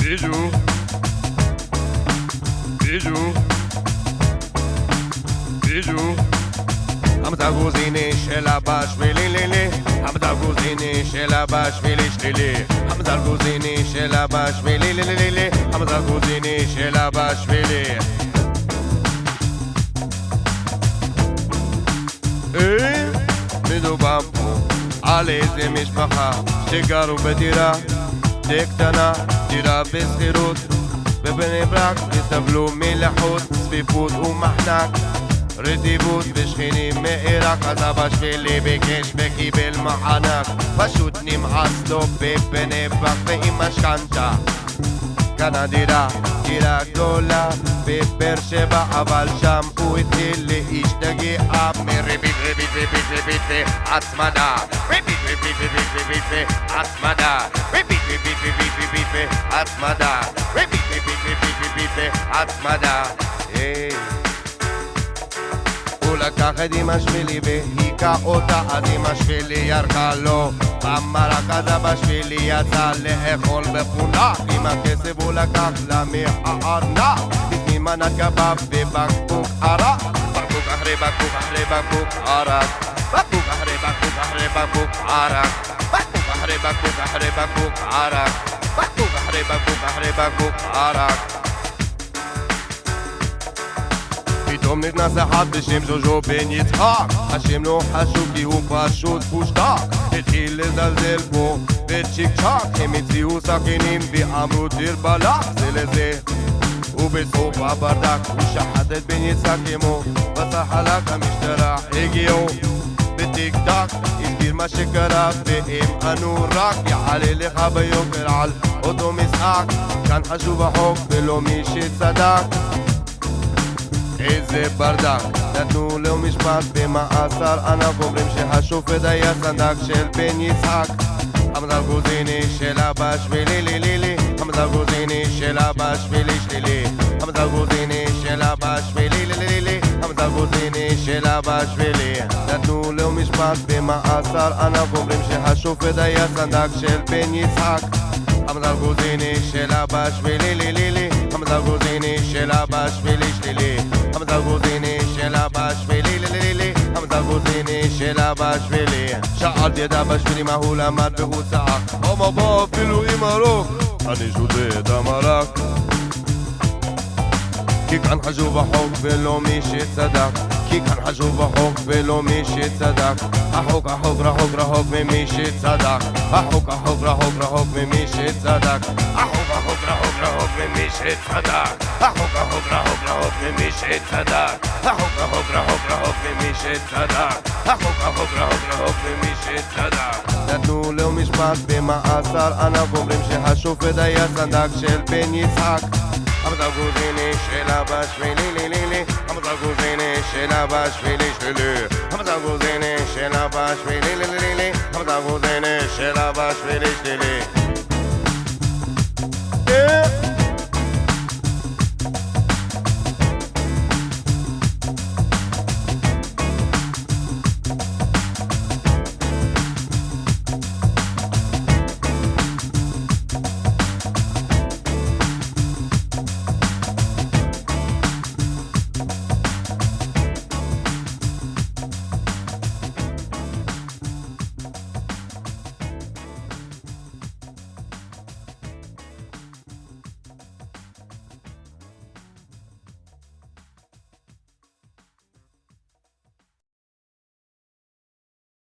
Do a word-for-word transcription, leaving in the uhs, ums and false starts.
bijou, bijou, bijou. חמזה גרוזיני של אבא שבילי לילי, חמזה גרוזיני של אבא שבילי שלילי, חמזה גרוזיני של אבא שבילי לילי לילי, חמזה גרוזיני של אבא שבילי. מדובר פה על איזה משפחה שגרו בדירה די קטנה, דירה בסחירות בבני ברק, נסבלו מלחות, צפיפות ומחנק, רטיבות ושכנים מעיראק. אז אבא שלי ביקש וקיבל מענק, פשוט נמאס לו בבני ברק ועם משכנתה קנה דירה, דירה גדולה בבאר שבע, אבל שם הוא התחיל להשתגע מריבית ריבית ריבית ריבית והצמדה, ריבית ריבית ריבית ריבית והצמדה, ריבית ריבית ריבית ריבית והצמדה, ריבית ריבית ריבית ריבית והצמדה. הוא לקח את אמא שלי והיכה אותה, אז אמא שלי ירקה לו במרק, אז אבא שלי יצא לאכול בפונק, עם הכסף הוא לקח לה מהארנק, הזמין מנת קבב ובקבוק ערק, בקבוק אחרי בקבוק אחרי בקבוק ערק, בקבוק אחרי בקבוק אחרי בקבוק ערק, בקבוק אחרי בקבוק אחרי בקבוק ערק, בקבוק אחרי בקבוק אחרי בקבוק ערק. פתאום נכנס אחד בשם ז'וז'ו בן יצחק, השם לא חשוב כי הוא פשוט פושטק, התחיל לזלזל בו וצ'יק צ'ק, הם הציעו סכינים ואמרו דיר בלק זה לזה, ובסוף הברדק הוא שחט את בן יצחק כמו בשר חלק. המשטרה הגיעו בטיק טק, הסביר מה שקרה והם ענו רק יעלה לך ביוקר על אותו משחק, כאן חשוב החוק ולא מי שצדק. איזה ברדק, נתנו לו משפט במאסר ענק, אומרים שהשופט היה סנדק של בן יצחק. חמזה גרוזיני של אבא שבילי לילי לילי, חמזה גרוזיני של אבא שבילי שלילי, חמזה גרוזיני של אבא שבילי לילי לילי, חמזה גרוזיני של אבא שבילי. נתנו לו משפט במאסר ענק, אומרים שהשופט היה סנדק של בן יצחק. חמזה גרוזיני של אבא שבילי לילי לילי, חמזה גרוזיני של אבא שבילי שלילי, חמזה גרוזיני של אבא שבילי לילי, חמזה גרוזיני של אבא שבילי. שאלתי את אבא שבילי מה הוא למד והוא צעק, הומו בוא אפילו עם הרוק, אני שותה את המרק, כי כאן חשוב החוק ולא מי שצדק, כי כאן חשוב החוק ולא מי שצדק. החוק החוק רחוק רחוק ממי שצדק, החוק החוק רחוק רחוק ממי שצדק, החוק החוק רחוק רחוק ממי שצדק, החוק החוק רחוק רחוק ממי שצדק, החוק החוק רחוק רחוק ממי שצדק, החוק החוק רחוק רחוק ממי שצדק. נתנו לו משפט במאסר ענק, אומרים שהשופט היה סנדק של בן יצחק. חמזה גרוזיני של אבא שבילי לילי לילי, חמזה גרוזיני של אבא שבילי שלילי, חמזה גרוזיני של אבא שבילי לילי לילי, חמזה גרוזיני של אבא שבילי שלילי.